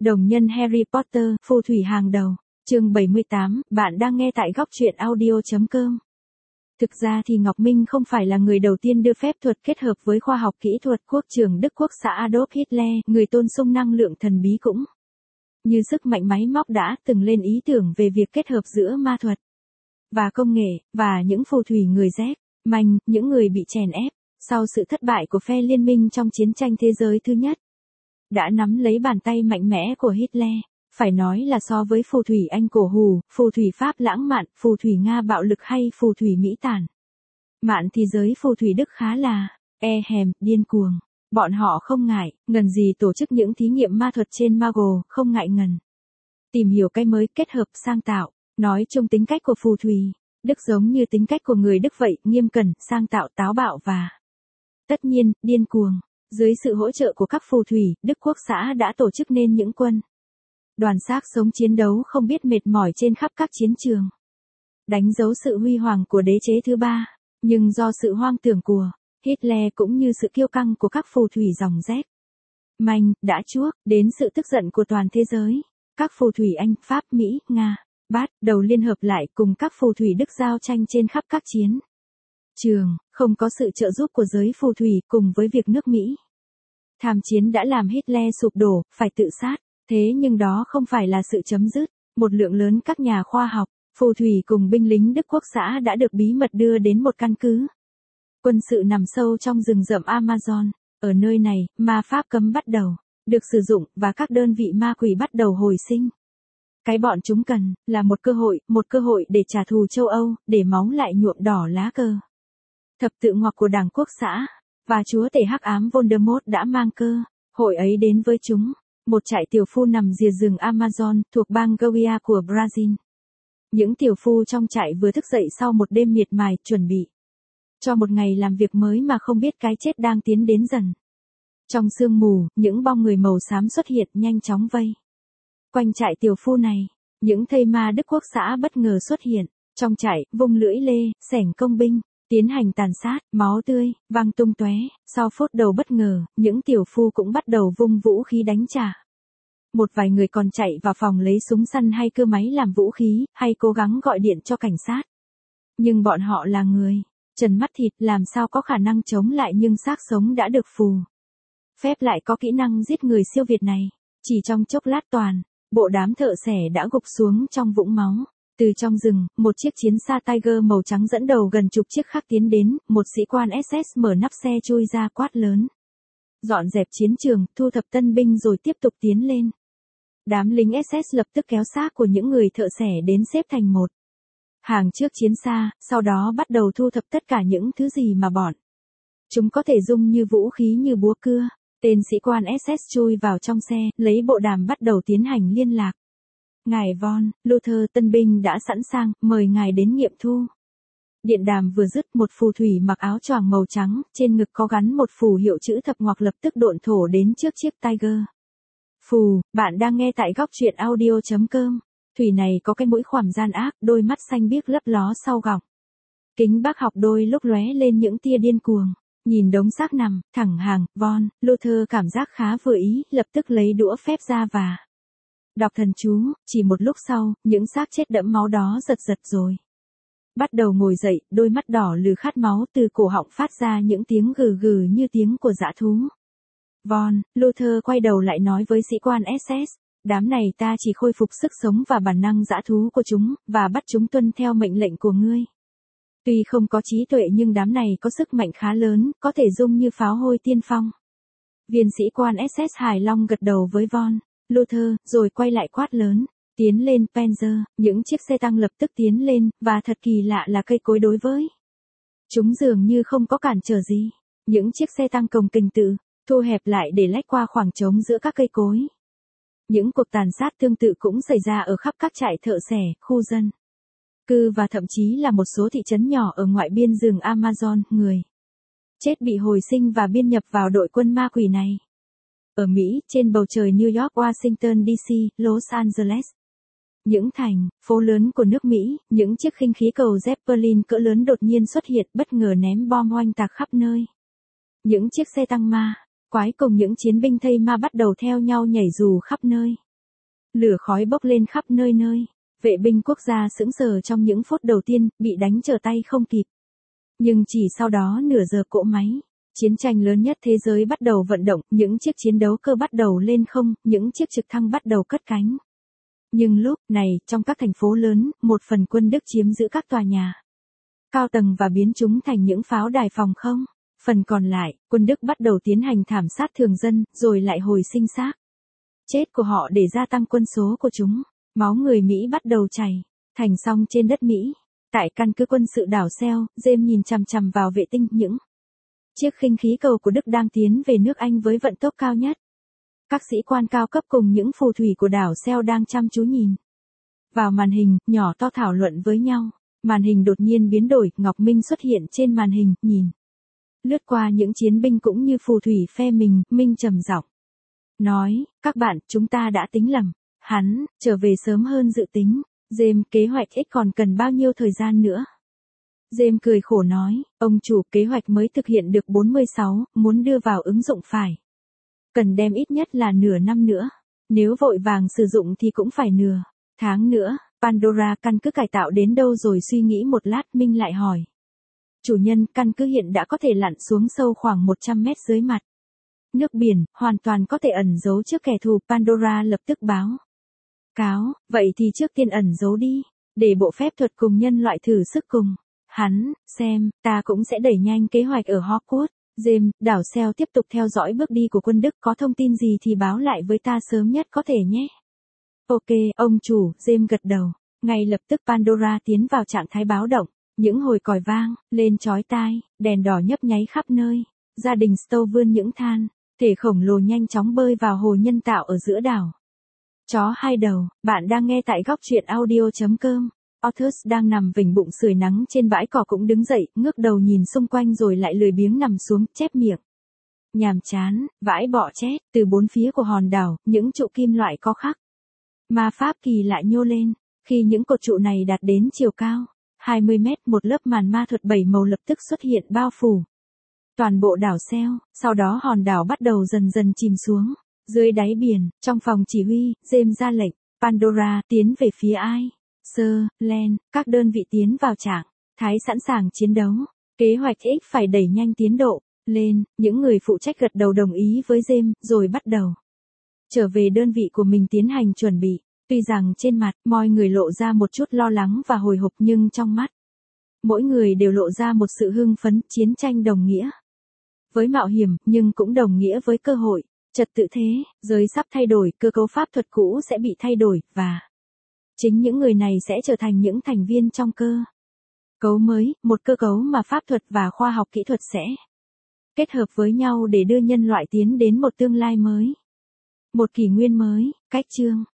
Đồng nhân Harry Potter, phù thủy hàng đầu. Chương 78, bạn đang nghe tại góc truyện audio.com. Thực ra thì Ngọc Minh không phải là người đầu tiên đưa phép thuật kết hợp với khoa học kỹ thuật. Quốc trưởng Đức Quốc xã Adolf Hitler, người tôn sùng năng lượng thần bí cũng như sức mạnh máy móc đã từng lên ý tưởng về việc kết hợp giữa ma thuật và công nghệ, và những phù thủy người rét, manh, những người bị chèn ép, sau sự thất bại của phe liên minh trong chiến tranh thế giới thứ nhất, đã nắm lấy bàn tay mạnh mẽ của Hitler. Phải nói là so với phù thủy Anh cổ hủ, phù thủy Pháp lãng mạn, phù thủy Nga bạo lực hay phù thủy Mỹ tàn mạn thì giới phù thủy Đức khá là điên cuồng. Bọn họ không ngại ngần gì tổ chức những thí nghiệm ma thuật trên Mago, không ngại ngần tìm hiểu cái mới, kết hợp sang tạo. Nói chung tính cách của phù thủy Đức giống như tính cách của người Đức vậy, nghiêm cẩn, sang tạo, táo bạo và tất nhiên, điên cuồng. Dưới sự hỗ trợ của các phù thủy, Đức Quốc xã đã tổ chức nên những quân đoàn xác sống chiến đấu không biết mệt mỏi trên khắp các chiến trường, đánh dấu sự huy hoàng của đế chế thứ ba. Nhưng do sự hoang tưởng của Hitler cũng như sự kiêu căng của các phù thủy dòng Z manh đã chuốc đến sự tức giận của toàn thế giới. Các phù thủy Anh, Pháp, Mỹ, Nga bắt đầu liên hợp lại cùng các phù thủy Đức giao tranh trên khắp các chiến trường. Không có sự trợ giúp của giới phù thủy cùng với việc nước Mỹ tham chiến đã làm Hitler sụp đổ, phải tự sát. Thế nhưng đó không phải là sự chấm dứt. Một lượng lớn các nhà khoa học, phù thủy cùng binh lính Đức Quốc xã đã được bí mật đưa đến một căn cứ quân sự nằm sâu trong rừng rậm Amazon. Ở nơi này, ma pháp cấm bắt đầu được sử dụng và các đơn vị ma quỷ bắt đầu hồi sinh. Cái bọn chúng cần là một cơ hội để trả thù châu Âu, để máu lại nhuộm đỏ lá cờ thập tự ngoặc của Đảng Quốc xã, và chúa tể hắc ám Voldemort đã mang cơ hội ấy đến với chúng. Một trại tiểu phu nằm rìa rừng Amazon, thuộc bang Goiás của Brazil. Những tiểu phu trong trại vừa thức dậy sau một đêm miệt mài, chuẩn bị cho một ngày làm việc mới mà không biết cái chết đang tiến đến dần. Trong sương mù, những bong người màu xám xuất hiện, nhanh chóng vây quanh trại tiểu phu này. Những thây ma Đức Quốc xã bất ngờ xuất hiện trong trại, vung lưỡi lê, xẻng công binh, tiến hành tàn sát, máu tươi văng tung tóe. Sau phút đầu bất ngờ, những tiểu phu cũng bắt đầu vung vũ khí đánh trả. Một vài người còn chạy vào phòng lấy súng săn hay cưa máy làm vũ khí, hay cố gắng gọi điện cho cảnh sát. Nhưng bọn họ là người trần mắt thịt, làm sao có khả năng chống lại nhưng xác sống đã được phù phép lại có kỹ năng giết người siêu việt này. Chỉ trong chốc lát toàn bộ đám thợ xẻ đã gục xuống trong vũng máu. Từ trong rừng, một chiếc chiến xa Tiger màu trắng dẫn đầu gần chục chiếc khác tiến đến. Một sĩ quan SS mở nắp xe chui ra, quát lớn: dọn dẹp chiến trường, thu thập tân binh rồi tiếp tục tiến lên. Đám lính SS lập tức kéo xác của những người thợ xẻ đến xếp thành một hàng trước chiến xa, sau đó bắt đầu thu thập tất cả những thứ gì mà bọn chúng có thể dùng như vũ khí như búa cưa. Tên sĩ quan SS chui vào trong xe, lấy bộ đàm bắt đầu tiến hành liên lạc. Ngài Von Luther, tân binh đã sẵn sàng, mời ngài đến nghiệm thu. Điện đàm vừa dứt, một phù thủy mặc áo choàng màu trắng, trên ngực có gắn một phù hiệu chữ thập ngoặc lập tức độn thổ đến trước chiếc Tiger. Phù, bạn đang nghe tại góc truyện audio.com. Thủy này có cái mũi khoằm gian ác, đôi mắt xanh biếc lấp ló sau gọng kính bác học đôi lúc lóe lên những tia điên cuồng. Nhìn đống xác nằm thẳng hàng, Von Luther cảm giác khá vừa ý, lập tức lấy đũa phép ra và đọc thần chú. Chỉ một lúc sau, những xác chết đẫm máu đó giật rồi bắt đầu ngồi dậy, đôi mắt đỏ lừ khát máu, từ cổ họng phát ra những tiếng gừ gừ như tiếng của dã thú. Von Luther quay đầu lại nói với sĩ quan SS: đám này ta chỉ khôi phục sức sống và bản năng dã thú của chúng, và bắt chúng tuân theo mệnh lệnh của ngươi. Tuy không có trí tuệ nhưng đám này có sức mạnh khá lớn, có thể dung như pháo hôi tiên phong. Viên sĩ quan SS hài long gật đầu với Von Luther, rồi quay lại quát lớn: tiến lên Panzer. Những chiếc xe tăng lập tức tiến lên, và thật kỳ lạ là cây cối đối với chúng dường như không có cản trở gì. Những chiếc xe tăng cồng kềnh tự thu hẹp lại để lách qua khoảng trống giữa các cây cối. Những cuộc tàn sát tương tự cũng xảy ra ở khắp các trại thợ xẻ, khu dân cư và thậm chí là một số thị trấn nhỏ ở ngoại biên rừng Amazon. Người chết bị hồi sinh và biên nhập vào đội quân ma quỷ này. Ở Mỹ, trên bầu trời New York, Washington DC, Los Angeles, những thành phố lớn của nước Mỹ, những chiếc khinh khí cầu Zeppelin cỡ lớn đột nhiên xuất hiện, bất ngờ ném bom oanh tạc khắp nơi. Những chiếc xe tăng ma quái cùng những chiến binh thây ma bắt đầu theo nhau nhảy dù khắp nơi. Lửa khói bốc lên khắp nơi nơi. Vệ binh quốc gia sững sờ trong những phút đầu tiên, bị đánh trở tay không kịp. Nhưng chỉ sau đó nửa giờ cỗ máy, chiến tranh lớn nhất thế giới bắt đầu vận động, những chiếc chiến đấu cơ bắt đầu lên không, những chiếc trực thăng bắt đầu cất cánh. Nhưng lúc này, trong các thành phố lớn, một phần quân Đức chiếm giữ các tòa nhà cao tầng và biến chúng thành những pháo đài phòng không. Phần còn lại, quân Đức bắt đầu tiến hành thảm sát thường dân, rồi lại hồi sinh xác chết của họ để gia tăng quân số của chúng. Máu người Mỹ bắt đầu chảy thành sông trên đất Mỹ. Tại căn cứ quân sự đảo Seo, James nhìn chằm chằm vào vệ tinh, những chiếc khinh khí cầu của Đức đang tiến về nước Anh với vận tốc cao nhất. Các sĩ quan cao cấp cùng những phù thủy của đảo Seo đang chăm chú nhìn vào màn hình, nhỏ to thảo luận với nhau. Màn hình đột nhiên biến đổi, Ngọc Minh xuất hiện trên màn hình, nhìn lướt qua những chiến binh cũng như phù thủy phe mình, Minh trầm giọng nói, các bạn, chúng ta đã tính lầm. Hắn trở về sớm hơn dự tính. James, kế hoạch X còn cần bao nhiêu thời gian nữa? James cười khổ nói, ông chủ, kế hoạch mới thực hiện được 46, muốn đưa vào ứng dụng phải cần đem ít nhất là nửa năm nữa. Nếu vội vàng sử dụng thì cũng phải nửa tháng nữa. Pandora, căn cứ cải tạo đến đâu rồi? Suy nghĩ một lát, Minh lại hỏi. Chủ nhân, căn cứ hiện đã có thể lặn xuống sâu khoảng 100 mét dưới mặt nước biển, hoàn toàn có thể ẩn giấu trước kẻ thù. Pandora lập tức báo cáo, vậy thì trước tiên ẩn giấu đi, để bộ phép thuật cùng nhân loại thử sức cùng hắn, xem, ta cũng sẽ đẩy nhanh kế hoạch ở Hogwarts. James, đảo Seo tiếp tục theo dõi bước đi của quân Đức, có thông tin gì thì báo lại với ta sớm nhất có thể nhé. Ok, ông chủ, James gật đầu. Ngay lập tức Pandora tiến vào trạng thái báo động, những hồi còi vang lên chói tai, đèn đỏ nhấp nháy khắp nơi. Gia đình Stowe vươn những than thể khổng lồ nhanh chóng bơi vào hồ nhân tạo ở giữa đảo. Chó hai đầu, bạn đang nghe tại góc truyện audio.com. Arthur đang nằm vểnh bụng sưởi nắng trên bãi cỏ cũng đứng dậy, ngước đầu nhìn xung quanh rồi lại lười biếng nằm xuống, chép miệng. Nhàm chán, vãi bọ chét, từ bốn phía của hòn đảo, những trụ kim loại có khắc ma pháp kỳ lạ nhô lên. Khi những cột trụ này đạt đến chiều cao 20 mét, một lớp màn ma thuật 7 màu lập tức xuất hiện bao phủ toàn bộ đảo Seo. Sau đó hòn đảo bắt đầu dần dần chìm xuống dưới đáy biển. Trong phòng chỉ huy, James ra lệnh, Pandora, tiến về phía ai? Sir, Len, các đơn vị tiến vào trạng thái sẵn sàng chiến đấu. Kế hoạch X phải đẩy nhanh tiến độ lên. Những người phụ trách gật đầu đồng ý với James, rồi bắt đầu trở về đơn vị của mình tiến hành chuẩn bị. Tuy rằng trên mặt, mọi người lộ ra một chút lo lắng và hồi hộp, nhưng trong mắt mỗi người đều lộ ra một sự hưng phấn. Chiến tranh đồng nghĩa với mạo hiểm, nhưng cũng đồng nghĩa với cơ hội. Trật tự thế giới sắp thay đổi, cơ cấu pháp thuật cũ sẽ bị thay đổi, và chính những người này sẽ trở thành những thành viên trong cơ cấu mới, một cơ cấu mà pháp thuật và khoa học kỹ thuật sẽ kết hợp với nhau để đưa nhân loại tiến đến một tương lai mới. Một kỷ nguyên mới. Cách chương